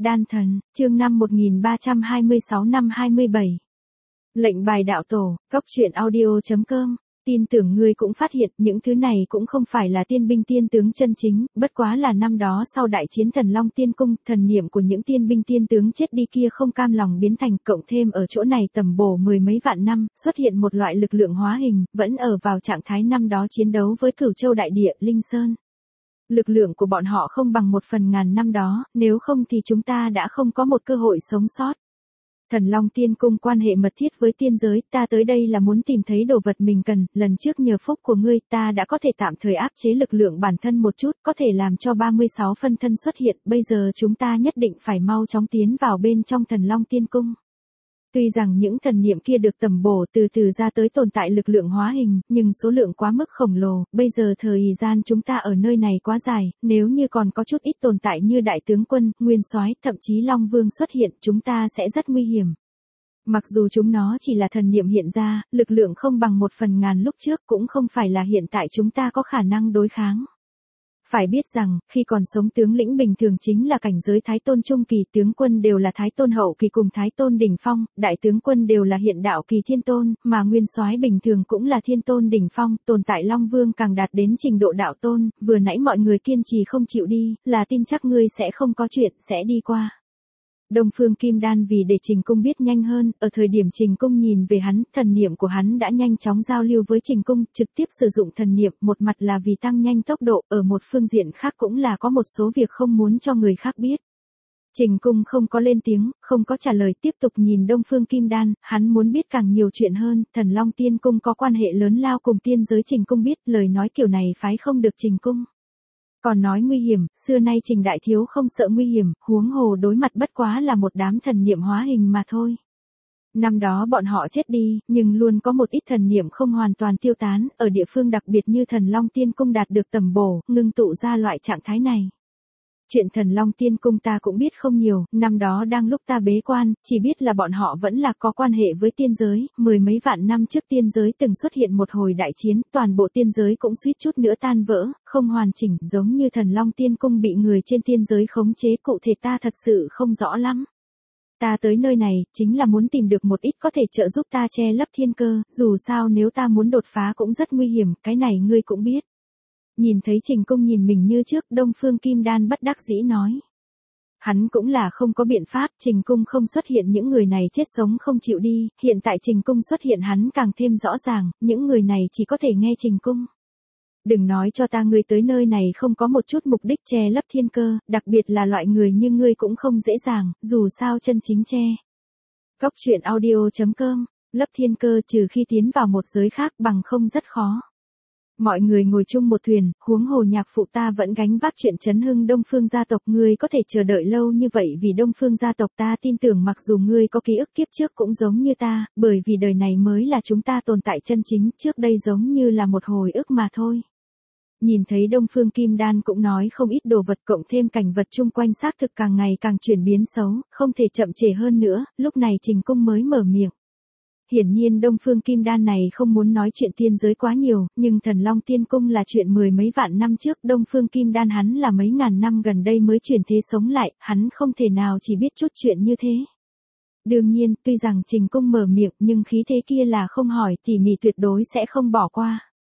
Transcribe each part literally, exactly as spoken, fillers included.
Đan thần, chương năm một nghìn ba trăm hai mươi sáu năm hai mươi bảy. Lệnh bài đạo tổ, góc truyện audio.com. Tin tưởng ngươi cũng phát hiện những thứ này cũng không phải là tiên binh tiên tướng chân chính, bất quá là năm đó sau đại chiến Thần Long Tiên Cung, thần niệm của những tiên binh tiên tướng chết đi kia không cam lòng biến thành, cộng thêm ở chỗ này tầm bổ mười mấy vạn năm, xuất hiện một loại lực lượng hóa hình, vẫn ở vào trạng thái năm đó chiến đấu với Cửu Châu Đại Địa, Linh Sơn. Lực lượng của bọn họ không bằng một phần ngàn năm đó, nếu không thì chúng ta đã không có một cơ hội sống sót. Thần Long Tiên Cung quan hệ mật thiết với tiên giới, ta tới đây là muốn tìm thấy đồ vật mình cần, lần trước nhờ phúc của ngươi, ta đã có thể tạm thời áp chế lực lượng bản thân một chút, có thể làm cho ba mươi sáu phân thân xuất hiện, bây giờ chúng ta nhất định phải mau chóng tiến vào bên trong Thần Long Tiên Cung. Tuy rằng những thần niệm kia được tầm bổ từ từ ra tới tồn tại lực lượng hóa hình, nhưng số lượng quá mức khổng lồ, bây giờ thời gian chúng ta ở nơi này quá dài, nếu như còn có chút ít tồn tại như đại tướng quân, nguyên soái, thậm chí Long Vương xuất hiện, chúng ta sẽ rất nguy hiểm. Mặc dù chúng nó chỉ là thần niệm hiện ra, lực lượng không bằng một phần ngàn lúc trước cũng không phải là hiện tại chúng ta có khả năng đối kháng. Phải biết rằng, khi còn sống tướng lĩnh bình thường chính là cảnh giới Thái Tôn Trung Kỳ, tướng quân đều là Thái Tôn Hậu Kỳ cùng Thái Tôn Đỉnh Phong, đại tướng quân đều là hiện đạo kỳ Thiên Tôn, mà nguyên soái bình thường cũng là Thiên Tôn Đỉnh Phong, tồn tại Long Vương càng đạt đến trình độ đạo tôn, vừa nãy mọi người kiên trì không chịu đi, là tin chắc ngươi sẽ không có chuyện, sẽ đi qua. Đông Phương Kim Đan vì để Trình Cung biết nhanh hơn, ở thời điểm Trình Cung nhìn về hắn, thần niệm của hắn đã nhanh chóng giao lưu với Trình Cung, trực tiếp sử dụng thần niệm, một mặt là vì tăng nhanh tốc độ, ở một phương diện khác cũng là có một số việc không muốn cho người khác biết. Trình Cung không có lên tiếng, không có trả lời, tiếp tục nhìn Đông Phương Kim Đan, hắn muốn biết càng nhiều chuyện hơn, Thần Long Tiên Cung có quan hệ lớn lao cùng tiên giới, Trình Cung biết, lời nói kiểu này phái không được Trình Cung. Còn nói nguy hiểm, xưa nay Trình Đại Thiếu không sợ nguy hiểm, huống hồ đối mặt bất quá là một đám thần niệm hóa hình mà thôi. Năm đó bọn họ chết đi, nhưng luôn có một ít thần niệm không hoàn toàn tiêu tán, ở địa phương đặc biệt như Thần Long Tiên Cung đạt được tầm bổ, ngưng tụ ra loại trạng thái này. Chuyện Thần Long Tiên Cung ta cũng biết không nhiều, năm đó đang lúc ta bế quan, chỉ biết là bọn họ vẫn là có quan hệ với tiên giới, mười mấy vạn năm trước tiên giới từng xuất hiện một hồi đại chiến, toàn bộ tiên giới cũng suýt chút nữa tan vỡ, không hoàn chỉnh, giống như Thần Long Tiên Cung bị người trên tiên giới khống chế, cụ thể ta thật sự không rõ lắm. Ta tới nơi này, chính là muốn tìm được một ít có thể trợ giúp ta che lấp thiên cơ, dù sao nếu ta muốn đột phá cũng rất nguy hiểm, cái này ngươi cũng biết. Nhìn thấy Trình Cung nhìn mình như trước, Đông Phương Kim Đan bất đắc dĩ nói. Hắn cũng là không có biện pháp, Trình Cung không xuất hiện những người này chết sống không chịu đi, hiện tại Trình Cung xuất hiện hắn càng thêm rõ ràng, những người này chỉ có thể nghe Trình Cung. Đừng nói cho ta ngươi tới nơi này không có một chút mục đích che lấp thiên cơ, đặc biệt là loại người như ngươi cũng không dễ dàng, dù sao chân chính che. Góc truyện audio.com, lấp thiên cơ trừ khi tiến vào một giới khác bằng không rất khó. Mọi người ngồi chung một thuyền, huống hồ nhạc phụ ta vẫn gánh vác chuyện chấn hưng Đông Phương gia tộc, ngươi có thể chờ đợi lâu như vậy vì Đông Phương gia tộc, ta tin tưởng mặc dù ngươi có ký ức kiếp trước cũng giống như ta, bởi vì đời này mới là chúng ta tồn tại chân chính, trước đây giống như là một hồi ức mà thôi. Nhìn thấy Đông Phương Kim Đan cũng nói không ít đồ vật, cộng thêm cảnh vật chung quanh xác thực càng ngày càng chuyển biến xấu, không thể chậm trễ hơn nữa, lúc này Trình Cung mới mở miệng. Hiển nhiên Đông Phương Kim Đan này không muốn nói chuyện tiên giới quá nhiều, nhưng Thần Long Tiên Cung là chuyện mười mấy vạn năm trước, Đông Phương Kim Đan hắn là mấy ngàn năm gần đây mới chuyển thế sống lại, hắn không thể nào chỉ biết chút chuyện như thế. Đương nhiên, tuy rằng Trình Cung mở miệng nhưng khí thế kia là không hỏi tỉ mỉ tuyệt đối sẽ không bỏ qua.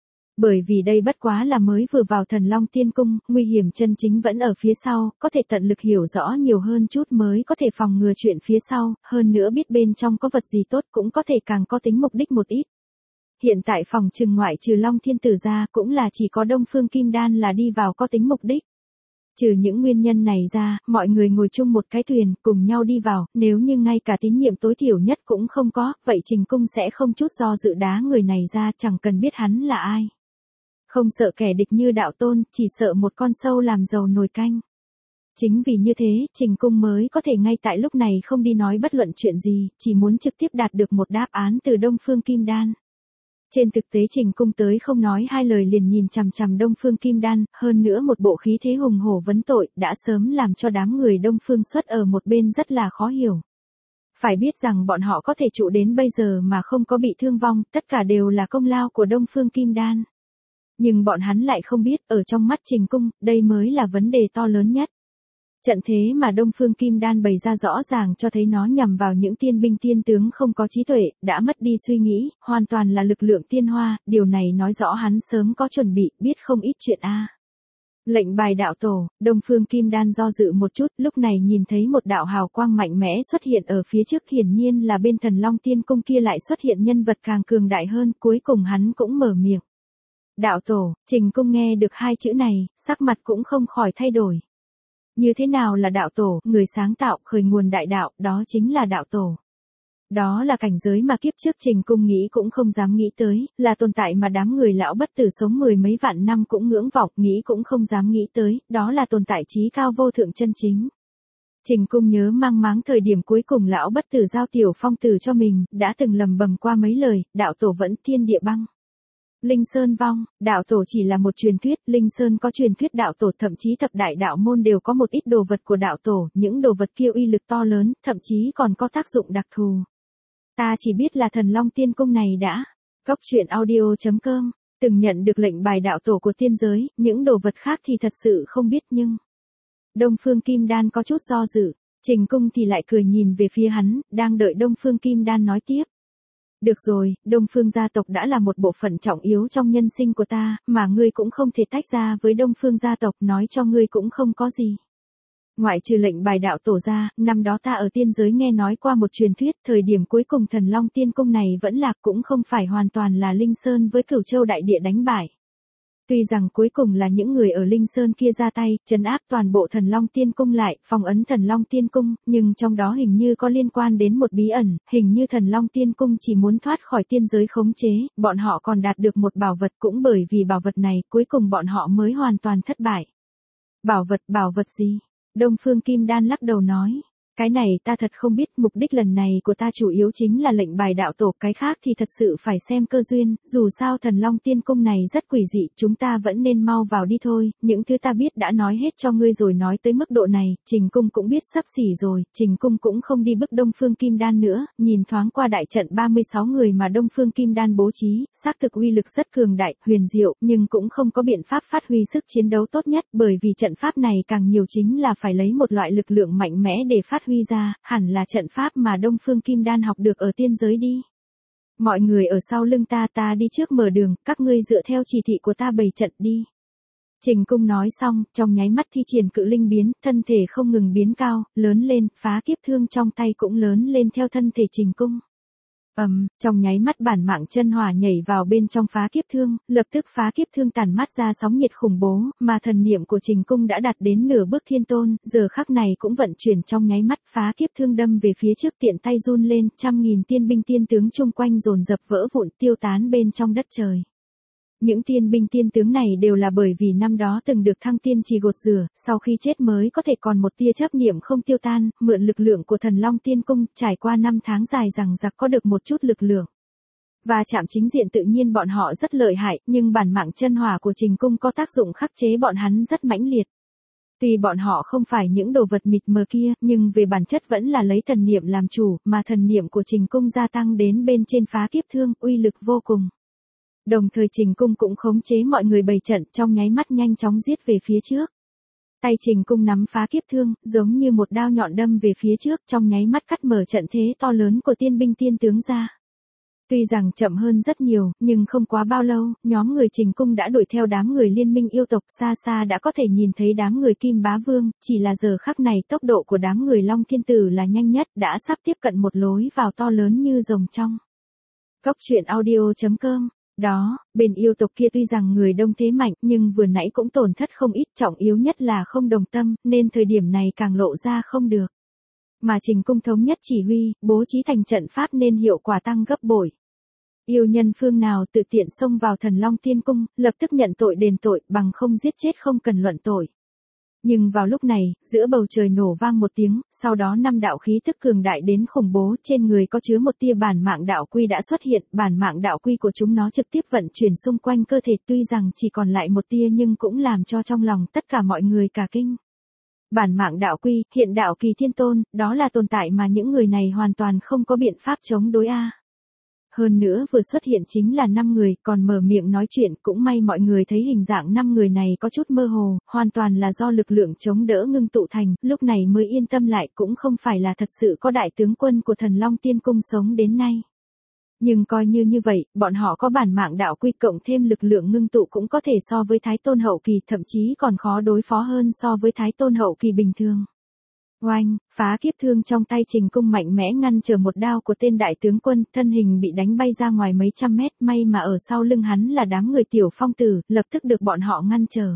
Bởi vì đây bất quá là mới vừa vào Thần Long Tiên Cung, nguy hiểm chân chính vẫn ở phía sau, có thể tận lực hiểu rõ nhiều hơn chút mới có thể phòng ngừa chuyện phía sau, hơn nữa biết bên trong có vật gì tốt cũng có thể càng có tính mục đích một ít. Hiện tại phòng trừng ngoại trừ Long Thiên Tử ra cũng là chỉ có Đông Phương Kim Đan là đi vào có tính mục đích. Trừ những nguyên nhân này ra, mọi người ngồi chung một cái thuyền, cùng nhau đi vào, nếu như ngay cả tín nhiệm tối thiểu nhất cũng không có, vậy Trình Cung sẽ không chút do dự đá người này ra, chẳng cần biết hắn là ai. Không sợ kẻ địch như đạo tôn, chỉ sợ một con sâu làm dầu nồi canh. Chính vì như thế, Trình Cung mới có thể ngay tại lúc này không đi nói bất luận chuyện gì, chỉ muốn trực tiếp đạt được một đáp án từ Đông Phương Kim Đan. Trên thực tế Trình Cung tới không nói hai lời liền nhìn chằm chằm Đông Phương Kim Đan, hơn nữa một bộ khí thế hùng hổ vấn tội, đã sớm làm cho đám người Đông Phương xuất ở một bên rất là khó hiểu. Phải biết rằng bọn họ có thể trụ đến bây giờ mà không có bị thương vong, tất cả đều là công lao của Đông Phương Kim Đan. Nhưng bọn hắn lại không biết, ở trong mắt Trình Cung, đây mới là vấn đề to lớn nhất. Trận thế mà Đông Phương Kim Đan bày ra rõ ràng cho thấy nó nhằm vào những tiên binh tiên tướng không có trí tuệ, đã mất đi suy nghĩ, hoàn toàn là lực lượng tiên hoa, điều này nói rõ hắn sớm có chuẩn bị, biết không ít chuyện a. Lệnh bài đạo tổ, Đông Phương Kim Đan do dự một chút, lúc này nhìn thấy một đạo hào quang mạnh mẽ xuất hiện ở phía trước, hiển nhiên là bên Thần Long Tiên Cung kia lại xuất hiện nhân vật càng cường đại hơn, cuối cùng hắn cũng mở miệng. Đạo tổ, Trình Cung nghe được hai chữ này, sắc mặt cũng không khỏi thay đổi. Như thế nào là đạo tổ, người sáng tạo, khởi nguồn đại đạo, đó chính là đạo tổ. Đó là cảnh giới mà kiếp trước Trình Cung nghĩ cũng không dám nghĩ tới, là tồn tại mà đám người lão bất tử sống mười mấy vạn năm cũng ngưỡng vọng, nghĩ cũng không dám nghĩ tới, đó là tồn tại trí cao vô thượng chân chính. Trình Cung nhớ mang máng thời điểm cuối cùng lão bất tử giao tiểu phong tử cho mình, đã từng lầm bầm qua mấy lời, đạo tổ vẫn thiên địa băng. Linh Sơn vong, đạo tổ chỉ là một truyền thuyết, Linh Sơn có truyền thuyết đạo tổ, thậm chí thập đại đạo môn đều có một ít đồ vật của đạo tổ, những đồ vật kia uy lực to lớn, thậm chí còn có tác dụng đặc thù. Ta chỉ biết là Thần Long Tiên Cung này đã, Cốc Truyện Audio chấm com, từng nhận được lệnh bài đạo tổ của tiên giới, những đồ vật khác thì thật sự không biết nhưng... Đông Phương Kim Đan có chút do dự, Trình Cung thì lại cười nhìn về phía hắn, đang đợi Đông Phương Kim Đan nói tiếp. Được rồi, Đông Phương gia tộc đã là một bộ phận trọng yếu trong nhân sinh của ta, mà ngươi cũng không thể tách ra với Đông Phương gia tộc, nói cho ngươi cũng không có gì. Ngoại trừ lệnh bài đạo tổ ra, năm đó ta ở tiên giới nghe nói qua một truyền thuyết, thời điểm cuối cùng Thần Long Tiên Cung này vẫn lạc, cũng không phải hoàn toàn là Linh Sơn với Cửu Châu đại địa đánh bại. Tuy rằng cuối cùng là những người ở Linh Sơn kia ra tay, trấn áp toàn bộ Thần Long Tiên Cung lại, phong ấn Thần Long Tiên Cung, nhưng trong đó hình như có liên quan đến một bí ẩn, hình như Thần Long Tiên Cung chỉ muốn thoát khỏi tiên giới khống chế, bọn họ còn đạt được một bảo vật, cũng bởi vì bảo vật này, cuối cùng bọn họ mới hoàn toàn thất bại. Bảo vật, bảo vật gì? Đông Phương Kim Đan lắc đầu nói. Cái này ta thật không biết, mục đích lần này của ta chủ yếu chính là lệnh bài đạo tổ, cái khác thì thật sự phải xem cơ duyên, dù sao Thần Long Tiên Cung này rất quỷ dị, chúng ta vẫn nên mau vào đi thôi, những thứ ta biết đã nói hết cho ngươi rồi. Nói tới mức độ này, Trình Cung cũng biết sắp xỉ rồi, Trình Cung cũng không đi bức Đông Phương Kim Đan nữa, nhìn thoáng qua đại trận ba mươi sáu người mà Đông Phương Kim Đan bố trí, xác thực uy lực rất cường đại, huyền diệu, nhưng cũng không có biện pháp phát huy sức chiến đấu tốt nhất, bởi vì trận pháp này càng nhiều chính là phải lấy một loại lực lượng mạnh mẽ để phát huy ra, hẳn là trận pháp mà Đông Phương Kim Đan học được ở tiên giới đi. Mọi người ở sau lưng ta, ta đi trước mở đường, các ngươi dựa theo chỉ thị của ta bày trận đi. Trình Cung nói xong, trong nháy mắt thi triển cự linh biến, thân thể không ngừng biến cao, lớn lên, phá kiếp thương trong tay cũng lớn lên theo thân thể Trình Cung. Ầm, um, trong nháy mắt bản mạng chân hỏa nhảy vào bên trong phá kiếp thương, lập tức phá kiếp thương tản mát ra sóng nhiệt khủng bố, mà thần niệm của Trình Cung đã đạt đến nửa bước thiên tôn, giờ khắc này cũng vận chuyển trong nháy mắt, phá kiếp thương đâm về phía trước, tiện tay run lên, trăm nghìn tiên binh tiên tướng chung quanh dồn dập vỡ vụn, tiêu tán bên trong đất trời. Những tiên binh tiên tướng này đều là bởi vì năm đó từng được thăng tiên trì gột rửa, sau khi chết mới có thể còn một tia chấp niệm không tiêu tan, mượn lực lượng của Thần Long Tiên Cung, trải qua năm tháng dài rằng giặc có được một chút lực lượng. Và chạm chính diện tự nhiên bọn họ rất lợi hại, nhưng bản mạng chân hỏa của Trình Cung có tác dụng khắc chế bọn hắn rất mãnh liệt. Tuy bọn họ không phải những đồ vật mịt mờ kia, nhưng về bản chất vẫn là lấy thần niệm làm chủ, mà thần niệm của Trình Cung gia tăng đến bên trên phá kiếp thương, uy lực vô cùng. Đồng thời Trình Cung cũng khống chế mọi người bày trận, trong nháy mắt nhanh chóng giết về phía trước. Tay Trình Cung nắm phá kiếp thương, giống như một đao nhọn đâm về phía trước, trong nháy mắt cắt mở trận thế to lớn của tiên binh tiên tướng ra. Tuy rằng chậm hơn rất nhiều, nhưng không quá bao lâu, nhóm người Trình Cung đã đuổi theo đám người liên minh yêu tộc, xa xa đã có thể nhìn thấy đám người Kim Bá Vương, chỉ là giờ khắc này tốc độ của đám người Long Thiên Tử là nhanh nhất, đã sắp tiếp cận một lối vào to lớn như rồng trong. Cốc Truyện Audio chấm com. Đó, bên yêu tộc kia tuy rằng người đông thế mạnh, nhưng vừa nãy cũng tổn thất không ít, trọng yếu nhất là không đồng tâm, nên thời điểm này càng lộ ra không được. Mà Trình Cung thống nhất chỉ huy, bố trí thành trận pháp nên hiệu quả tăng gấp bội. Yêu nhân phương nào tự tiện xông vào Thần Long Tiên Cung, lập tức nhận tội đền tội, bằng không giết chết không cần luận tội. Nhưng vào lúc này, giữa bầu trời nổ vang một tiếng, sau đó năm đạo khí tức cường đại đến khủng bố, trên người có chứa một tia bản mạng đạo quy đã xuất hiện, bản mạng đạo quy của chúng nó trực tiếp vận chuyển xung quanh cơ thể, tuy rằng chỉ còn lại một tia nhưng cũng làm cho trong lòng tất cả mọi người cả kinh. Bản mạng đạo quy, hiện đạo kỳ thiên tôn, đó là tồn tại mà những người này hoàn toàn không có biện pháp chống đối a. Hơn nữa vừa xuất hiện chính là năm người, còn mở miệng nói chuyện, cũng may mọi người thấy hình dạng năm người này có chút mơ hồ, hoàn toàn là do lực lượng chống đỡ ngưng tụ thành, lúc này mới yên tâm lại, cũng không phải là thật sự có đại tướng quân của Thần Long Tiên Cung sống đến nay. Nhưng coi như như vậy, bọn họ có bản mạng đạo quy cộng thêm lực lượng ngưng tụ cũng có thể so với Thái Tôn hậu kỳ, thậm chí còn khó đối phó hơn so với Thái Tôn hậu kỳ bình thường. Oanh, phá kiếp thương trong tay Trình Cung mạnh mẽ ngăn trở một đao của tên đại tướng quân, thân hình bị đánh bay ra ngoài mấy trăm mét, may mà ở sau lưng hắn là đám người Tiểu Phong Tử, lập tức được bọn họ ngăn trở.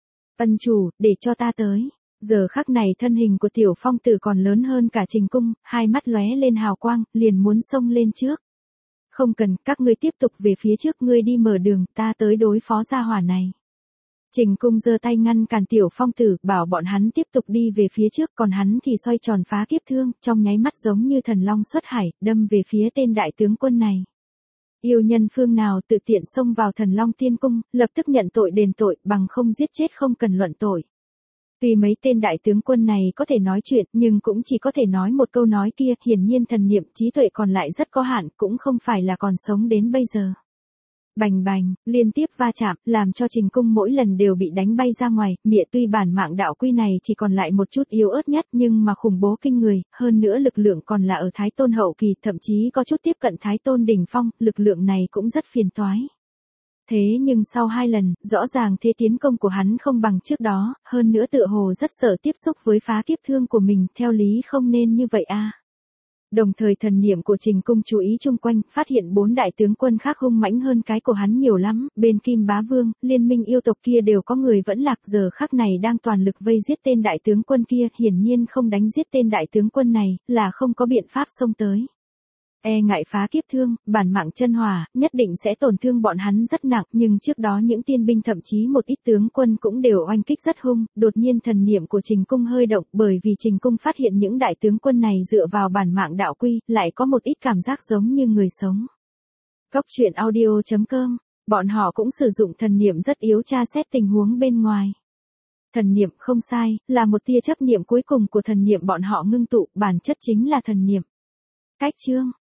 Ân chủ, để cho ta tới. Giờ khắc này thân hình của Tiểu Phong Tử còn lớn hơn cả Trình Cung, hai mắt lóe lên hào quang, liền muốn xông lên trước. Không cần, các ngươi tiếp tục về phía trước, ngươi đi mở đường, ta tới đối phó gia hỏa này. Trình Cung giơ tay ngăn cản Tiểu Phong Tử, bảo bọn hắn tiếp tục đi về phía trước, còn hắn thì xoay tròn phá kiếp thương, trong nháy mắt giống như thần long xuất hải, đâm về phía tên đại tướng quân này. Yêu nhân phương nào tự tiện xông vào Thần Long Tiên Cung, lập tức nhận tội đền tội, bằng không giết chết không cần luận tội. Tuy mấy tên đại tướng quân này có thể nói chuyện, nhưng cũng chỉ có thể nói một câu nói kia, hiển nhiên thần niệm trí tuệ còn lại rất có hạn, cũng không phải là còn sống đến bây giờ. Bành bành, liên tiếp va chạm, làm cho Trình Cung mỗi lần đều bị đánh bay ra ngoài, mịa tuy bản mạng đạo quy này chỉ còn lại một chút yếu ớt nhất nhưng mà khủng bố kinh người, hơn nữa lực lượng còn là ở Thái Tôn hậu kỳ, thậm chí có chút tiếp cận Thái Tôn đỉnh phong, lực lượng này cũng rất phiền toái. Thế nhưng sau hai lần, rõ ràng thế tiến công của hắn không bằng trước đó, hơn nữa tựa hồ rất sợ tiếp xúc với phá kiếp thương của mình, theo lý không nên như vậy a. Đồng thời thần niệm của Trình Cung chú ý chung quanh, phát hiện bốn đại tướng quân khác hung mãnh hơn cái của hắn nhiều lắm, bên Kim Bá Vương, liên minh yêu tộc kia đều có người vẫn lạc, giờ khắc này đang toàn lực vây giết tên đại tướng quân kia, hiển nhiên không đánh giết tên đại tướng quân này, là không có biện pháp xông tới. E ngại phá kiếp thương, bản mạng chân hỏa, nhất định sẽ tổn thương bọn hắn rất nặng, nhưng trước đó những tiên binh thậm chí một ít tướng quân cũng đều oanh kích rất hung, đột nhiên thần niệm của Trình Cung hơi động, bởi vì Trình Cung phát hiện những đại tướng quân này dựa vào bản mạng đạo quy, lại có một ít cảm giác giống như người sống. Cốc truyện audio chấm com, bọn họ cũng sử dụng thần niệm rất yếu tra xét tình huống bên ngoài. Thần niệm không sai, là một tia chấp niệm cuối cùng của thần niệm bọn họ ngưng tụ, bản chất chính là thần niệm. Cách chương